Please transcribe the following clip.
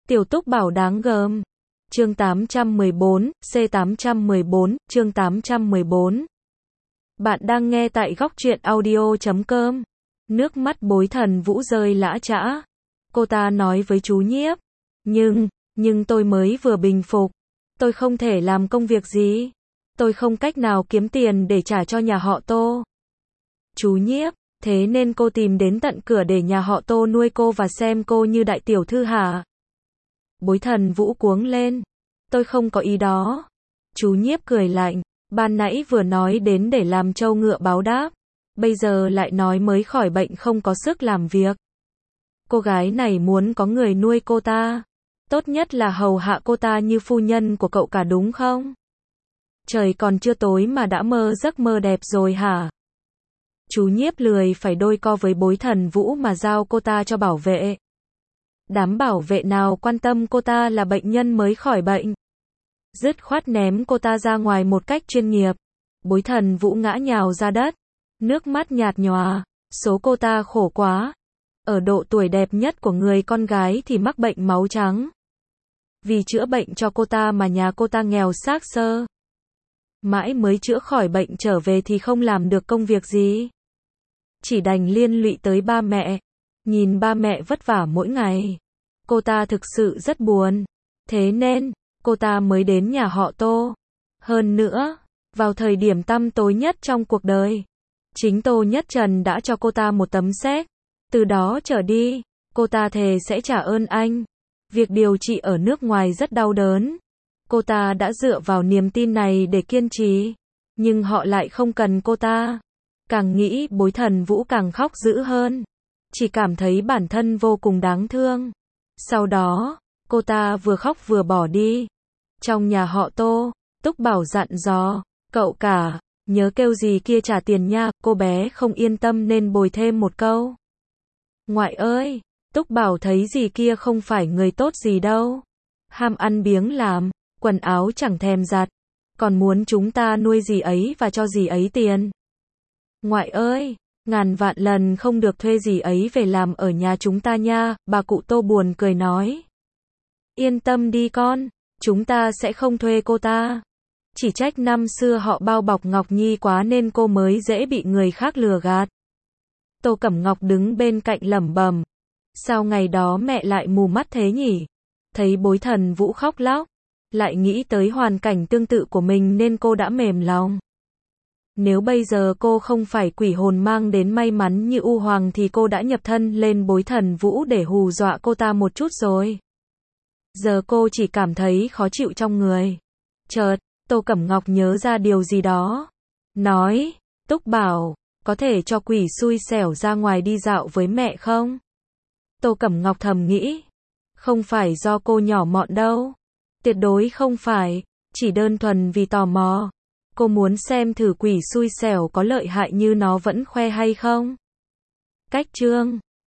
Tiểu Túc Bảo đáng gờm. Chương 814, C814, chương 814. Bạn đang nghe tại góc truyện audio.com. Nước mắt Bối Thần Vũ rơi lã chã. Cô ta nói với chú Nhiếp. Nhưng tôi mới vừa bình phục. Tôi không thể làm công việc gì. Tôi không cách nào kiếm tiền để trả cho nhà họ Tô. Chú Nhiếp, thế nên cô tìm đến tận cửa để nhà họ Tô nuôi cô và xem cô như đại tiểu thư hả? Bối Thần Vũ cuống lên. Tôi không có ý đó. Chú Nhiếp cười lạnh. Ban nãy vừa nói đến để làm trâu ngựa báo đáp. Bây giờ lại nói mới khỏi bệnh không có sức làm việc. Cô gái này muốn có người nuôi cô ta. Tốt nhất là hầu hạ cô ta như phu nhân của cậu cả đúng không? Trời còn chưa tối mà đã mơ giấc mơ đẹp rồi hả? Chú Nhiếp lười phải đôi co với Bối Thần Vũ mà giao cô ta cho bảo vệ. Đám bảo vệ nào quan tâm cô ta là bệnh nhân mới khỏi bệnh. Dứt khoát ném cô ta ra ngoài một cách chuyên nghiệp. Bối Thần Vũ ngã nhào ra đất. Nước mắt nhạt nhòa. Số cô ta khổ quá. Ở độ tuổi đẹp nhất của người con gái thì mắc bệnh máu trắng. Vì chữa bệnh cho cô ta mà nhà cô ta nghèo xác xơ. Mãi mới chữa khỏi bệnh trở về thì không làm được công việc gì. Chỉ đành liên lụy tới ba mẹ. Nhìn ba mẹ vất vả mỗi ngày. Cô ta thực sự rất buồn. Thế nên, cô ta mới đến nhà họ Tô. Hơn nữa, vào thời điểm tăm tối nhất trong cuộc đời, chính Tô Nhất Trần đã cho cô ta một tấm séc. Từ đó trở đi, cô ta thề sẽ trả ơn anh. Việc điều trị ở nước ngoài rất đau đớn. Cô ta đã dựa vào niềm tin này để kiên trì. Nhưng họ lại không cần cô ta. Càng nghĩ Bối Thần Vũ càng khóc dữ hơn. Chỉ cảm thấy bản thân vô cùng đáng thương. Sau đó, cô ta vừa khóc vừa bỏ đi. Trong nhà họ Tô, Túc Bảo dặn dò, cậu cả, nhớ kêu gì kia trả tiền nha. Cô bé không yên tâm nên bồi thêm một câu. Ngoại ơi, Túc Bảo thấy gì kia không phải người tốt gì đâu. Ham ăn biếng làm, quần áo chẳng thèm giặt. Còn muốn chúng ta nuôi dì ấy và cho dì ấy tiền. Ngoại ơi, ngàn vạn lần không được thuê dì ấy về làm ở nhà chúng ta nha. Bà cụ Tô buồn cười nói. Yên tâm đi con, chúng ta sẽ không thuê cô ta. Chỉ trách năm xưa họ bao bọc Ngọc Nhi quá nên cô mới dễ bị người khác lừa gạt. Tô Cẩm Ngọc đứng bên cạnh lẩm bẩm. Sao ngày đó mẹ lại mù mắt thế nhỉ? Thấy Bối Thần Vũ khóc lóc, lại nghĩ tới hoàn cảnh tương tự của mình nên cô đã mềm lòng. Nếu bây giờ cô không phải quỷ hồn mang đến may mắn như U Hoàng thì cô đã nhập thân lên Bối Thần Vũ để hù dọa cô ta một chút rồi. Giờ cô chỉ cảm thấy khó chịu trong người. Chợt, Tô Cẩm Ngọc nhớ ra điều gì đó. Nói, Túc Bảo, có thể cho quỷ xui xẻo ra ngoài đi dạo với mẹ không? Tô Cẩm Ngọc thầm nghĩ. Không phải do cô nhỏ mọn đâu. Tuyệt đối không phải, chỉ đơn thuần vì tò mò. Cô muốn xem thử quỷ xui xẻo có lợi hại như nó vẫn khoe hay không? Cách chương